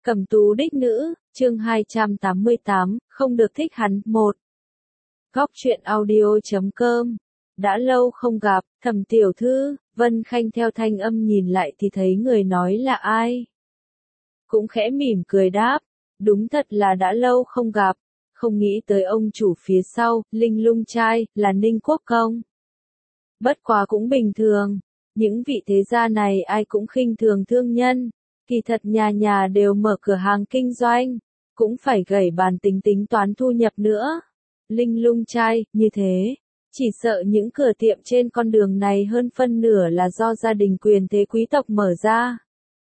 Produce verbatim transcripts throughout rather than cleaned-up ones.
Cẩm tú đích nữ, chương hai trăm tám mươi tám, không được thích hắn, một. Góc truyện audio chấm com. Đã lâu không gặp, Thẩm tiểu thư, Vân Khanh theo thanh âm nhìn lại thì thấy người nói là ai. Cũng khẽ mỉm cười đáp, đúng thật là đã lâu không gặp, không nghĩ tới ông chủ phía sau, Linh Lung trai, là Ninh Quốc Công. Bất quá cũng bình thường, những vị thế gia này ai cũng khinh thường thương nhân. Kỳ thật nhà nhà đều mở cửa hàng kinh doanh, cũng phải gẩy bàn tính tính toán thu nhập nữa. Linh Lung trai, như thế, chỉ sợ những cửa tiệm trên con đường này hơn phân nửa là do gia đình quyền thế quý tộc mở ra.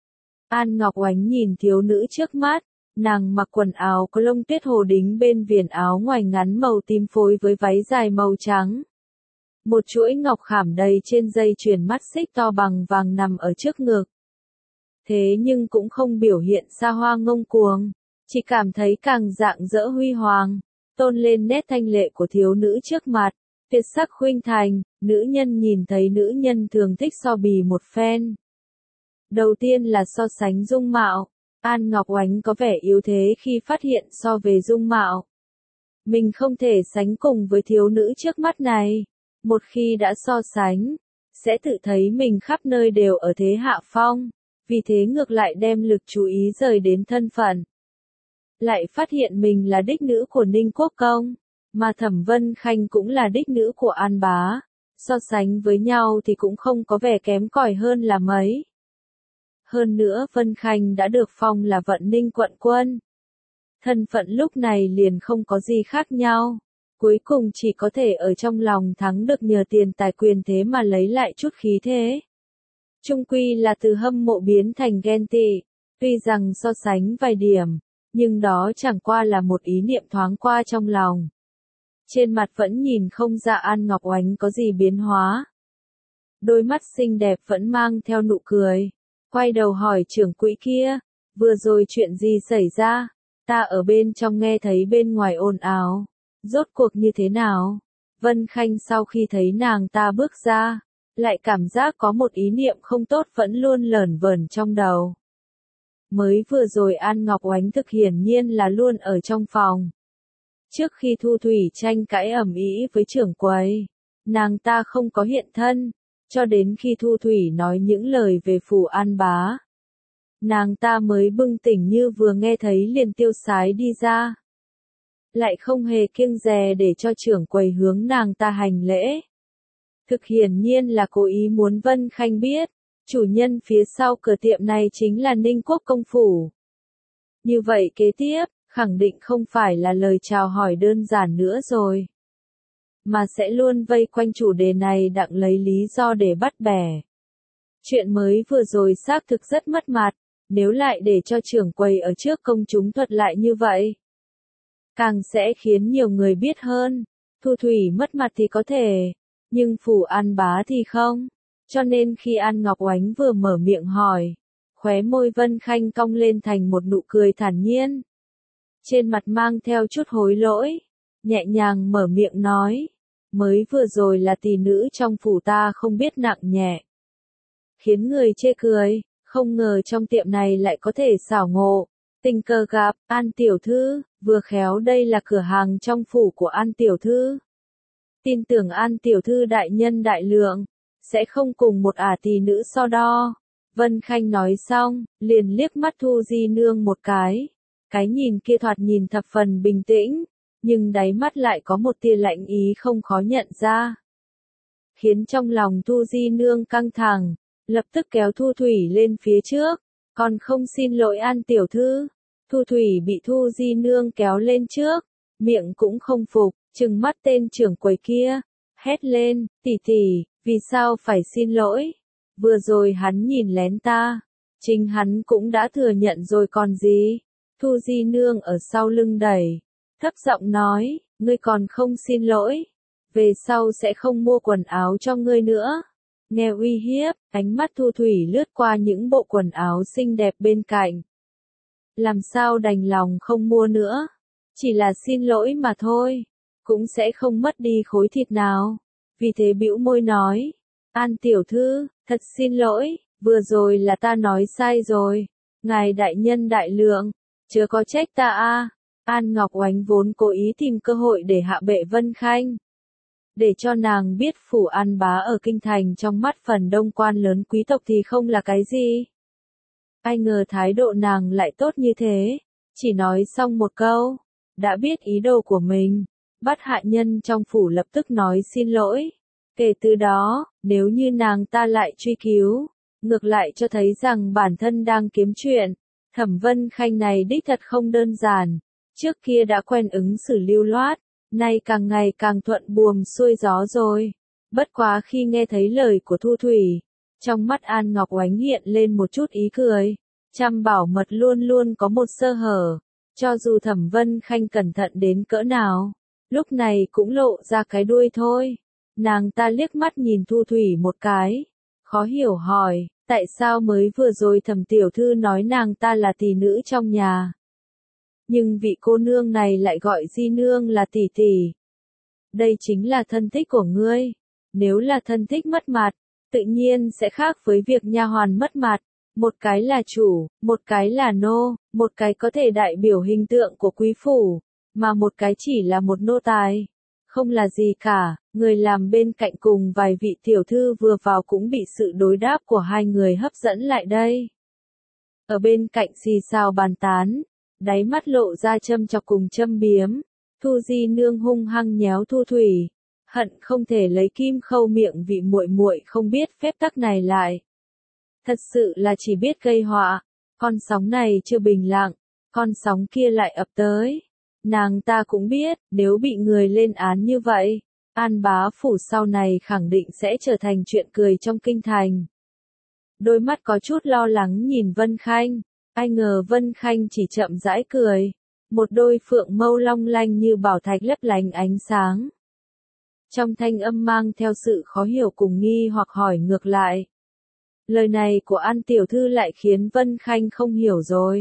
An Ngọc Oánh nhìn thiếu nữ trước mắt, nàng mặc quần áo có lông tuyết hồ đính bên viền áo ngoài ngắn màu tím phối với váy dài màu trắng. Một chuỗi ngọc khảm đầy trên dây chuyền mắt xích to bằng vàng nằm ở trước ngực. Thế nhưng cũng không biểu hiện xa hoa ngông cuồng, chỉ cảm thấy càng rạng rỡ huy hoàng, tôn lên nét thanh lệ của thiếu nữ trước mặt, tuyệt sắc khuynh thành, nữ nhân nhìn thấy nữ nhân thường thích so bì một phen. Đầu tiên là so sánh dung mạo, An Ngọc Oánh có vẻ yếu thế khi phát hiện so về dung mạo. Mình không thể sánh cùng với thiếu nữ trước mắt này, một khi đã so sánh, sẽ tự thấy mình khắp nơi đều ở thế hạ phong. Vì thế ngược lại đem lực chú ý rời đến thân phận. Lại phát hiện mình là đích nữ của Ninh Quốc Công, mà Thẩm Vân Khanh cũng là đích nữ của An Bá. So sánh với nhau thì cũng không có vẻ kém cỏi hơn là mấy. Hơn nữa Vân Khanh đã được phong là Vận Ninh quận quân. Thân phận lúc này liền không có gì khác nhau. Cuối cùng chỉ có thể ở trong lòng thắng được nhờ tiền tài quyền thế mà lấy lại chút khí thế. Chung quy là từ hâm mộ biến thành ghen tị, tuy rằng so sánh vài điểm, nhưng đó chẳng qua là một ý niệm thoáng qua trong lòng. Trên mặt vẫn nhìn không ra An Ngọc Oánh có gì biến hóa. Đôi mắt xinh đẹp vẫn mang theo nụ cười, quay đầu hỏi trưởng quỹ kia, vừa rồi chuyện gì xảy ra, ta ở bên trong nghe thấy bên ngoài ồn ào, rốt cuộc như thế nào? Vân Khanh sau khi thấy nàng ta bước ra, lại cảm giác có một ý niệm không tốt vẫn luôn lởn vởn trong đầu. Mới vừa rồi An Ngọc Oánh thực hiển nhiên là luôn ở trong phòng. Trước khi Thu Thủy tranh cãi ầm ĩ với trưởng quầy, nàng ta không có hiện thân, cho đến khi Thu Thủy nói những lời về phủ An Bá. Nàng ta mới bừng tỉnh như vừa nghe thấy liền tiêu sái đi ra. Lại không hề kiêng dè để cho trưởng quầy hướng nàng ta hành lễ. Thực hiển nhiên là cố ý muốn Vân Khanh biết, chủ nhân phía sau cửa tiệm này chính là Ninh Quốc Công phủ. Như vậy kế tiếp, khẳng định không phải là lời chào hỏi đơn giản nữa rồi, mà sẽ luôn vây quanh chủ đề này đặng lấy lý do để bắt bẻ. Chuyện mới vừa rồi xác thực rất mất mặt, nếu lại để cho trưởng quầy ở trước công chúng thuật lại như vậy, càng sẽ khiến nhiều người biết hơn. Thu Thủy mất mặt thì có thể, nhưng phủ An Bá thì không, cho nên khi An Ngọc Oánh vừa mở miệng hỏi, khóe môi Vân Khanh cong lên thành một nụ cười thản nhiên. Trên mặt mang theo chút hối lỗi, nhẹ nhàng mở miệng nói, mới vừa rồi là tỷ nữ trong phủ ta không biết nặng nhẹ. Khiến người chê cười, không ngờ trong tiệm này lại có thể xảo ngộ, tình cờ gặp, An tiểu thư, vừa khéo đây là cửa hàng trong phủ của An tiểu thư. Tin tưởng An tiểu thư đại nhân đại lượng, sẽ không cùng một ả tỷ nữ so đo. Vân Khanh nói xong, liền liếc mắt Thu Di Nương một cái. Cái nhìn kia thoạt nhìn thập phần bình tĩnh, nhưng đáy mắt lại có một tia lạnh ý không khó nhận ra. Khiến trong lòng Thu Di Nương căng thẳng, lập tức kéo Thu Thủy lên phía trước, còn không xin lỗi An tiểu thư. Thu Thủy bị Thu Di Nương kéo lên trước, miệng cũng không phục, trừng mắt tên trưởng quầy kia, hét lên, tỷ tỷ, vì sao phải xin lỗi? Vừa rồi hắn nhìn lén ta, chính hắn cũng đã thừa nhận rồi còn gì? Thu Di Nương ở sau lưng đẩy, thấp giọng nói, ngươi còn không xin lỗi, về sau sẽ không mua quần áo cho ngươi nữa. Nghe uy hiếp, ánh mắt Thu Thủy lướt qua những bộ quần áo xinh đẹp bên cạnh. Làm sao đành lòng không mua nữa, chỉ là xin lỗi mà thôi, cũng sẽ không mất đi khối thịt nào. Vì thế bĩu môi nói, An tiểu thư, thật xin lỗi, vừa rồi là ta nói sai rồi, Ngài đại nhân đại lượng, chớ có trách ta a. An Ngọc Oánh vốn cố ý tìm cơ hội để hạ bệ Vân Khanh. Để cho nàng biết phủ An Bá ở kinh thành trong mắt phần đông quan lớn quý tộc thì không là cái gì. Ai ngờ thái độ nàng lại tốt như thế, chỉ nói xong một câu, đã biết ý đồ của mình, bắt hạ nhân trong phủ lập tức nói xin lỗi. Kể từ đó, nếu như nàng ta lại truy cứu, ngược lại cho thấy rằng bản thân đang kiếm chuyện. Thẩm Vân Khanh này đích thật không đơn giản, trước kia đã quen ứng xử lưu loát, nay càng ngày càng thuận buồm xuôi gió rồi. Bất quá khi nghe thấy lời của Thu Thủy, trong mắt An Ngọc Oánh hiện lên một chút ý cười. Trăm bảo mật luôn luôn có một sơ hở, cho dù Thẩm Vân Khanh cẩn thận đến cỡ nào, lúc này cũng lộ ra cái đuôi thôi. Nàng ta liếc mắt nhìn Thu Thủy một cái, khó hiểu hỏi, tại sao mới vừa rồi Thẩm tiểu thư nói nàng ta là tỷ nữ trong nhà, nhưng vị cô nương này lại gọi di nương là tỷ tỷ. Đây chính là thân thích của ngươi, nếu là thân thích mất mặt, tự nhiên sẽ khác với việc nha hoàn mất mặt. Một cái là chủ, một cái là nô, một cái có thể đại biểu hình tượng của quý phủ, mà một cái chỉ là một nô tài. Không là gì cả, người làm bên cạnh cùng vài vị tiểu thư vừa vào cũng bị sự đối đáp của hai người hấp dẫn lại đây. Ở bên cạnh xì xào bàn tán, đáy mắt lộ ra châm chọc cùng châm biếm, Thu di nương hung hăng nhéo Thu Thủy, hận không thể lấy kim khâu miệng vị muội muội không biết phép tắc này lại. Thật sự là chỉ biết gây họa, con sóng này chưa bình lặng, con sóng kia lại ập tới. Nàng ta cũng biết, nếu bị người lên án như vậy, An Bá phủ sau này khẳng định sẽ trở thành chuyện cười trong kinh thành. Đôi mắt có chút lo lắng nhìn Vân Khanh, ai ngờ Vân Khanh chỉ chậm rãi cười, một đôi phượng mâu long lanh như bảo thạch lấp lánh ánh sáng. Trong thanh âm mang theo sự khó hiểu cùng nghi hoặc hỏi ngược lại. Lời này của An tiểu thư lại khiến Vân Khanh không hiểu rồi.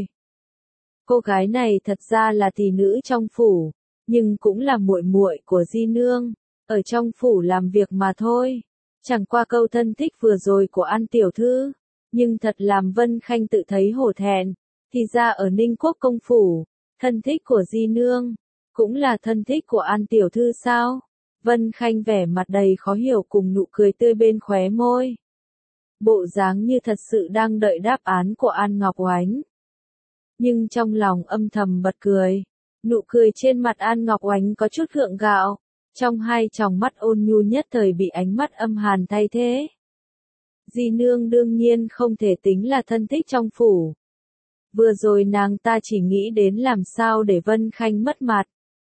Cô gái này thật ra là tỷ nữ trong phủ, nhưng cũng là muội muội của di nương, ở trong phủ làm việc mà thôi. Chẳng qua câu thân thích vừa rồi của An tiểu thư, nhưng thật làm Vân Khanh tự thấy hổ thẹn, thì ra ở Ninh Quốc công phủ, thân thích của di nương, cũng là thân thích của An tiểu thư sao? Vân Khanh vẻ mặt đầy khó hiểu cùng nụ cười tươi bên khóe môi. Bộ dáng như thật sự đang đợi đáp án của An Ngọc Oánh. Nhưng trong lòng âm thầm bật cười, nụ cười trên mặt An Ngọc Oánh có chút gượng gạo, trong hai tròng mắt ôn nhu nhất thời bị ánh mắt âm hàn thay thế. Di nương đương nhiên không thể tính là thân thích trong phủ. Vừa rồi nàng ta chỉ nghĩ đến làm sao để Vân Khanh mất mặt.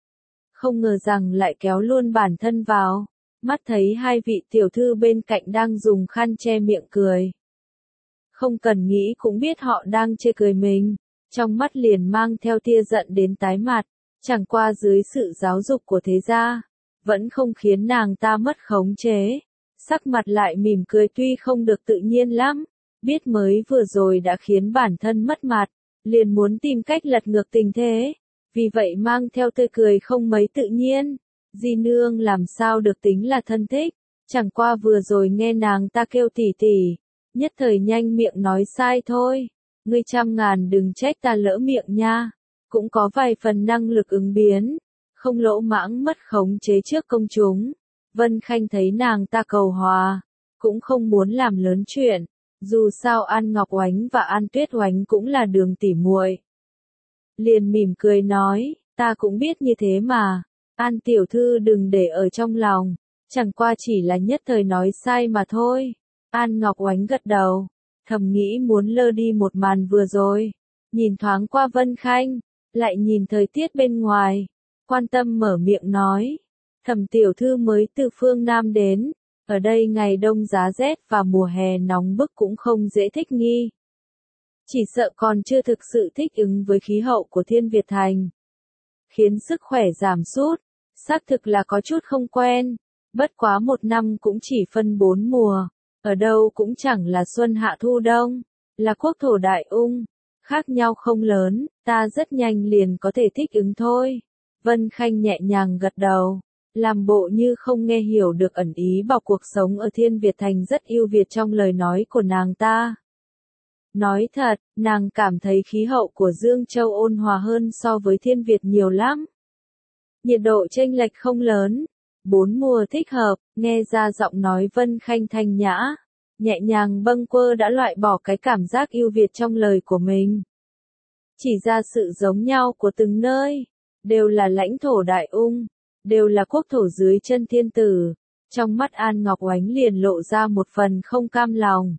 Không ngờ rằng lại kéo luôn bản thân vào. Mắt thấy hai vị tiểu thư bên cạnh đang dùng khăn che miệng cười. Không cần nghĩ cũng biết họ đang chê cười mình, trong mắt liền mang theo tia giận đến tái mặt, chẳng qua dưới sự giáo dục của thế gia, vẫn không khiến nàng ta mất khống chế, sắc mặt lại mỉm cười tuy không được tự nhiên lắm, biết mới vừa rồi đã khiến bản thân mất mặt, liền muốn tìm cách lật ngược tình thế, vì vậy mang theo tươi cười không mấy tự nhiên. Di nương làm sao được tính là thân thích, chẳng qua vừa rồi nghe nàng ta kêu tỷ tỷ, nhất thời nhanh miệng nói sai thôi, ngươi trăm ngàn đừng trách ta lỡ miệng nha, cũng có vài phần năng lực ứng biến, không lỗ mãng mất khống chế trước công chúng. Vân Khanh thấy nàng ta cầu hòa, cũng không muốn làm lớn chuyện, dù sao An Ngọc Oánh và An Tuyết Oánh cũng là đường tỉ muội. Liền mỉm cười nói, ta cũng biết như thế mà. An tiểu thư đừng để ở trong lòng, chẳng qua chỉ là nhất thời nói sai mà thôi. An Ngọc Oánh gật đầu, thầm nghĩ muốn lơ đi một màn vừa rồi, nhìn thoáng qua Vân Khanh, lại nhìn thời tiết bên ngoài, quan tâm mở miệng nói, Thẩm tiểu thư mới từ phương Nam đến, ở đây ngày đông giá rét và mùa hè nóng bức cũng không dễ thích nghi. Chỉ sợ còn chưa thực sự thích ứng với khí hậu của Thiên Việt Thành, khiến sức khỏe giảm sút. Xác thực là có chút không quen, bất quá một năm cũng chỉ phân bốn mùa, ở đâu cũng chẳng là xuân hạ thu đông, là quốc thổ đại ung, khác nhau không lớn, ta rất nhanh liền có thể thích ứng thôi. Vân Khanh nhẹ nhàng gật đầu, làm bộ như không nghe hiểu được ẩn ý bảo cuộc sống ở Thiên Việt Thành rất ưu việt trong lời nói của nàng ta. Nói thật, nàng cảm thấy khí hậu của Dương Châu ôn hòa hơn so với Thiên Việt nhiều lắm. Nhiệt độ chênh lệch không lớn, bốn mùa thích hợp, nghe ra giọng nói Vân Khanh thanh nhã, nhẹ nhàng bâng quơ đã loại bỏ cái cảm giác ưu việt trong lời của mình. Chỉ ra sự giống nhau của từng nơi, đều là lãnh thổ đại ung, đều là quốc thổ dưới chân thiên tử. Trong mắt An Ngọc Oánh liền lộ ra một phần không cam lòng.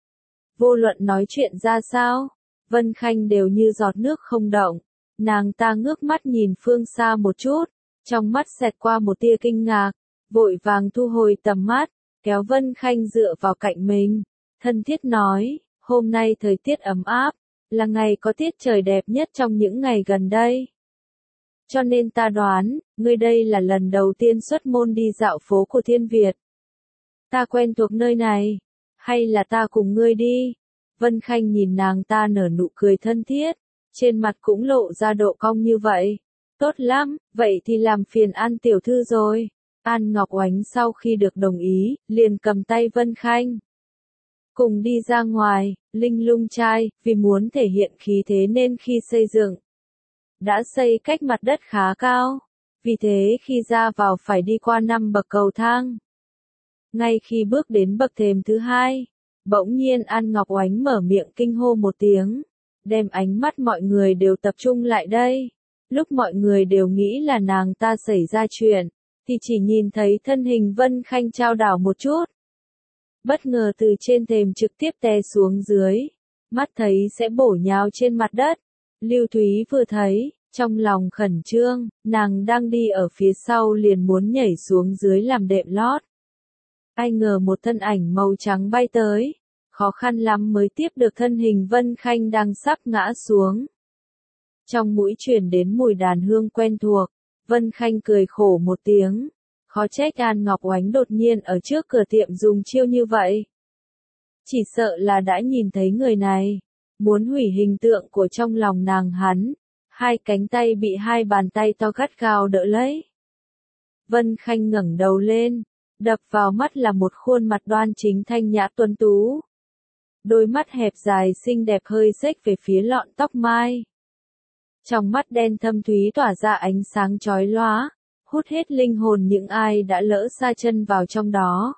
Vô luận nói chuyện ra sao, Vân Khanh đều như giọt nước không động. Nàng ta ngước mắt nhìn phương xa một chút, trong mắt xẹt qua một tia kinh ngạc, vội vàng thu hồi tầm mắt, kéo Vân Khanh dựa vào cạnh mình, thân thiết nói, hôm nay thời tiết ấm áp, là ngày có tiết trời đẹp nhất trong những ngày gần đây. Cho nên ta đoán, ngươi đây là lần đầu tiên xuất môn đi dạo phố của Thiên Việt. Ta quen thuộc nơi này, hay là ta cùng ngươi đi? Vân Khanh nhìn nàng ta nở nụ cười thân thiết, trên mặt cũng lộ ra độ cong như vậy. Tốt lắm, vậy thì làm phiền An tiểu thư rồi. An Ngọc Oánh sau khi được đồng ý, liền cầm tay Vân Khanh. Cùng đi ra ngoài, Linh Lung trai, vì muốn thể hiện khí thế nên khi xây dựng, đã xây cách mặt đất khá cao, vì thế khi ra vào phải đi qua năm bậc cầu thang. Ngay khi bước đến bậc thềm thứ hai, bỗng nhiên An Ngọc Oánh mở miệng kinh hô một tiếng, đem ánh mắt mọi người đều tập trung lại đây. Lúc mọi người đều nghĩ là nàng ta xảy ra chuyện, thì chỉ nhìn thấy thân hình Vân Khanh chao đảo một chút. Bất ngờ từ trên thềm trực tiếp té xuống dưới, mắt thấy sẽ bổ nhào trên mặt đất. Lưu Thúy vừa thấy, trong lòng khẩn trương, nàng đang đi ở phía sau liền muốn nhảy xuống dưới làm đệm lót. Ai ngờ một thân ảnh màu trắng bay tới, khó khăn lắm mới tiếp được thân hình Vân Khanh đang sắp ngã xuống. Trong mũi truyền đến mùi đàn hương quen thuộc, Vân Khanh cười khổ một tiếng, khó trách An Ngọc Oánh đột nhiên ở trước cửa tiệm dùng chiêu như vậy. Chỉ sợ là đã nhìn thấy người này, muốn hủy hình tượng của trong lòng nàng hắn, hai cánh tay bị hai bàn tay to gắt gao đỡ lấy. Vân Khanh ngẩng đầu lên, đập vào mắt là một khuôn mặt đoan chính thanh nhã tuấn tú. Đôi mắt hẹp dài xinh đẹp hơi xếch về phía lọn tóc mai. Trong mắt đen thâm thúy tỏa ra ánh sáng chói lóa, hút hết linh hồn những ai đã lỡ sa chân vào trong đó.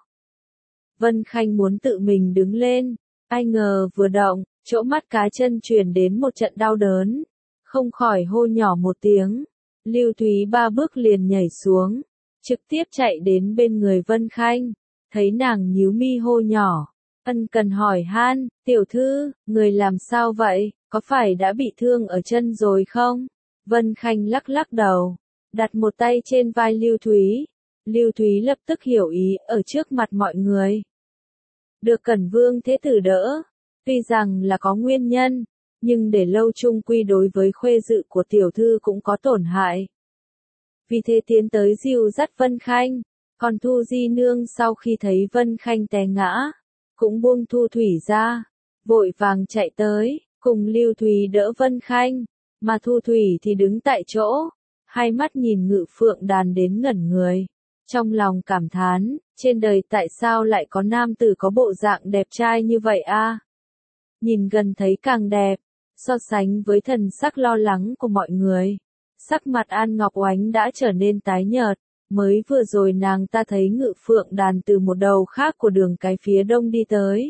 Vân Khanh muốn tự mình đứng lên, ai ngờ vừa động, chỗ mắt cá chân truyền đến một trận đau đớn, không khỏi hô nhỏ một tiếng. Lưu Thúy ba bước liền nhảy xuống, trực tiếp chạy đến bên người Vân Khanh, thấy nàng nhíu mi hô nhỏ, ân cần hỏi han, tiểu thư, người làm sao vậy, có phải đã bị thương ở chân rồi không? Vân Khanh lắc lắc đầu, đặt một tay trên vai Lưu Thúy. Lưu Thúy lập tức hiểu ý ở trước mặt mọi người. Được Cẩn Vương thế tử đỡ, tuy rằng là có nguyên nhân, nhưng để lâu chung quy đối với khuê dự của tiểu thư cũng có tổn hại. Vì thế tiến tới dìu dắt Vân Khanh, còn Thu Di Nương sau khi thấy Vân Khanh té ngã, cũng buông Thu Thủy ra, vội vàng chạy tới, cùng Lưu Thúy đỡ Vân Khanh, mà Thu Thủy thì đứng tại chỗ, hai mắt nhìn Ngự Phượng Đàn đến ngẩn người, trong lòng cảm thán, trên đời tại sao lại có nam tử có bộ dạng đẹp trai như vậy a? Nhìn gần thấy càng đẹp, so sánh với thần sắc lo lắng của mọi người, sắc mặt An Ngọc Oánh đã trở nên tái nhợt, mới vừa rồi nàng ta thấy Ngự Phượng Đàn từ một đầu khác của đường cái phía đông đi tới.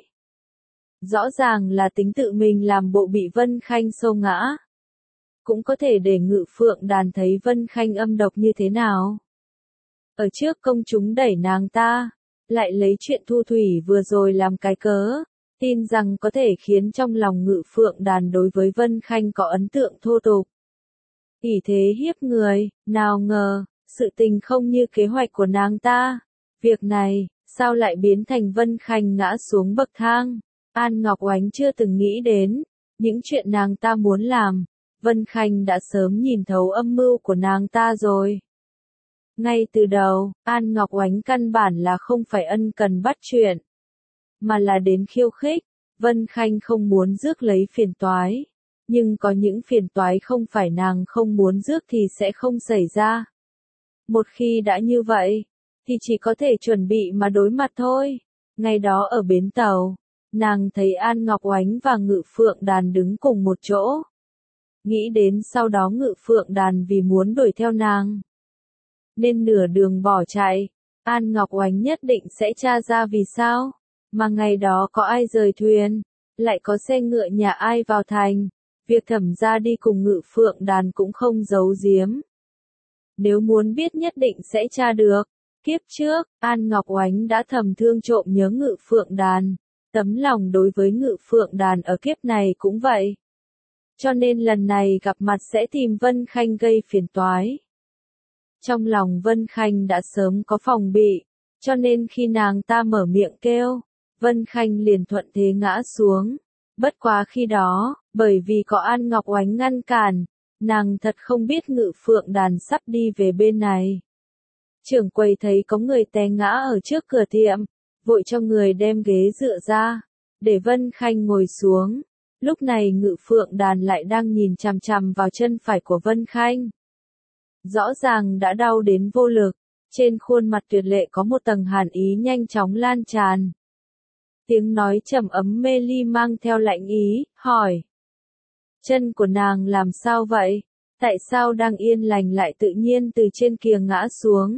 Rõ ràng là tính tự mình làm bộ bị Vân Khanh xô ngã. Cũng có thể để Ngự Phượng Đàn thấy Vân Khanh âm độc như thế nào. Ở trước công chúng đẩy nàng ta, lại lấy chuyện Thu Thủy vừa rồi làm cái cớ, tin rằng có thể khiến trong lòng Ngự Phượng Đàn đối với Vân Khanh có ấn tượng thô tục. ỷ thế hiếp người, nào ngờ, sự tình không như kế hoạch của nàng ta. Việc này, sao lại biến thành Vân Khanh ngã xuống bậc thang? An Ngọc Oánh chưa từng nghĩ đến, những chuyện nàng ta muốn làm, Vân Khanh đã sớm nhìn thấu âm mưu của nàng ta rồi. Ngay từ đầu, An Ngọc Oánh căn bản là không phải ân cần bắt chuyện, mà là đến khiêu khích. Vân Khanh không muốn rước lấy phiền toái, nhưng có những phiền toái không phải nàng không muốn rước thì sẽ không xảy ra. Một khi đã như vậy, thì chỉ có thể chuẩn bị mà đối mặt thôi. Ngày đó ở bến tàu, nàng thấy An Ngọc Oánh và Ngự Phượng Đàn đứng cùng một chỗ. Nghĩ đến sau đó Ngự Phượng Đàn vì muốn đuổi theo nàng, nên nửa đường bỏ chạy, An Ngọc Oánh nhất định sẽ tra ra vì sao, mà ngày đó có ai rời thuyền, lại có xe ngựa nhà ai vào thành, việc Thẩm gia đi cùng Ngự Phượng Đàn cũng không giấu giếm. Nếu muốn biết nhất định sẽ tra được. Kiếp trước, An Ngọc Oánh đã thầm thương trộm nhớ Ngự Phượng Đàn, tấm lòng đối với Ngự Phượng Đàn ở kiếp này cũng vậy. Cho nên lần này gặp mặt sẽ tìm Vân Khanh gây phiền toái. Trong lòng Vân Khanh đã sớm có phòng bị, cho nên khi nàng ta mở miệng kêu, Vân Khanh liền thuận thế ngã xuống. Bất quá khi đó, bởi vì có An Ngọc Oánh ngăn cản, nàng thật không biết Ngự Phượng Đàn sắp đi về bên này. Trưởng quầy thấy có người té ngã ở trước cửa tiệm, vội cho người đem ghế dựa ra, để Vân Khanh ngồi xuống. Lúc này Ngự Phượng Đàn lại đang nhìn chằm chằm vào chân phải của Vân Khanh. Rõ ràng đã đau đến vô lực, trên khuôn mặt tuyệt lệ có một tầng hàn ý nhanh chóng lan tràn. Tiếng nói trầm ấm mê ly mang theo lạnh ý, hỏi. Chân của nàng làm sao vậy? Tại sao đang yên lành lại tự nhiên từ trên kia ngã xuống?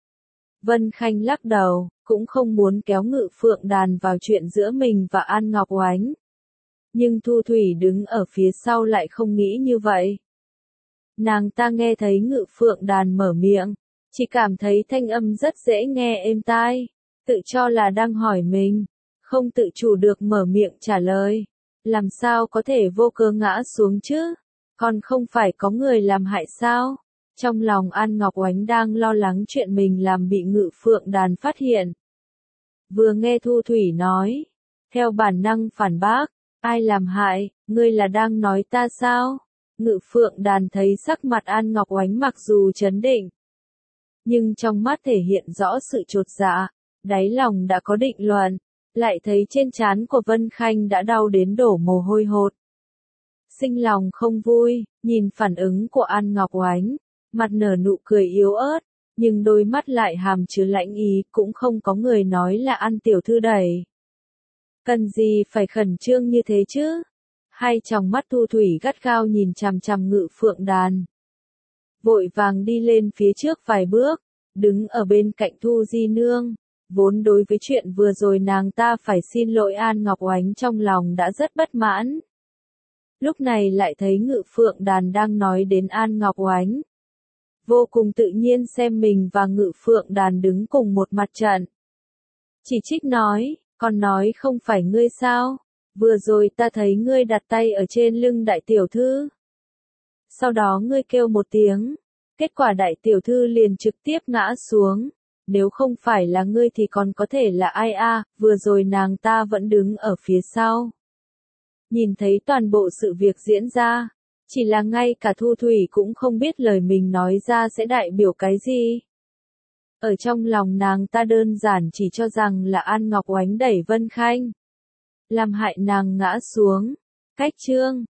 Vân Khanh lắc đầu, cũng không muốn kéo Ngự Phượng Đàn vào chuyện giữa mình và An Ngọc Oánh. Nhưng Thu Thủy đứng ở phía sau lại không nghĩ như vậy. Nàng ta nghe thấy Ngự Phượng Đàn mở miệng, chỉ cảm thấy thanh âm rất dễ nghe êm tai, tự cho là đang hỏi mình, không tự chủ được mở miệng trả lời. Làm sao có thể vô cớ ngã xuống chứ? Còn không phải có người làm hại sao? Trong lòng An Ngọc Oánh đang lo lắng chuyện mình làm bị Ngự Phượng Đàn phát hiện. Vừa nghe Thu Thủy nói, theo bản năng phản bác, ai làm hại, ngươi là đang nói ta sao? Ngự Phượng Đàn thấy sắc mặt An Ngọc Oánh mặc dù trấn định, nhưng trong mắt thể hiện rõ sự chột dạ, đáy lòng đã có định luận, lại thấy trên trán của Vân Khanh đã đau đến đổ mồ hôi hột. Sinh lòng không vui, nhìn phản ứng của An Ngọc Oánh, mặt nở nụ cười yếu ớt, nhưng đôi mắt lại hàm chứa lãnh ý, cũng không có người nói là An tiểu thư đẩy. Cần gì phải khẩn trương như thế chứ? Hai tròng mắt Thu Thủy gắt gao nhìn chằm chằm Ngự Phượng Đàn. Vội vàng đi lên phía trước vài bước, đứng ở bên cạnh Thu Di Nương. Vốn đối với chuyện vừa rồi nàng ta phải xin lỗi An Ngọc Oánh trong lòng đã rất bất mãn. Lúc này lại thấy Ngự Phượng Đàn đang nói đến An Ngọc Oánh. Vô cùng tự nhiên xem mình và Ngự Phượng Đàn đứng cùng một mặt trận. Chỉ trích nói, còn nói không phải ngươi sao? Vừa rồi ta thấy ngươi đặt tay ở trên lưng đại tiểu thư. Sau đó ngươi kêu một tiếng, kết quả đại tiểu thư liền trực tiếp ngã xuống. Nếu không phải là ngươi thì còn có thể là ai a? Vừa rồi nàng ta vẫn đứng ở phía sau. Nhìn thấy toàn bộ sự việc diễn ra, chỉ là ngay cả Thu Thủy cũng không biết lời mình nói ra sẽ đại biểu cái gì. Ở trong lòng nàng ta đơn giản chỉ cho rằng là An Ngọc Oánh đẩy Vân Khanh, làm hại nàng ngã xuống. Cách chương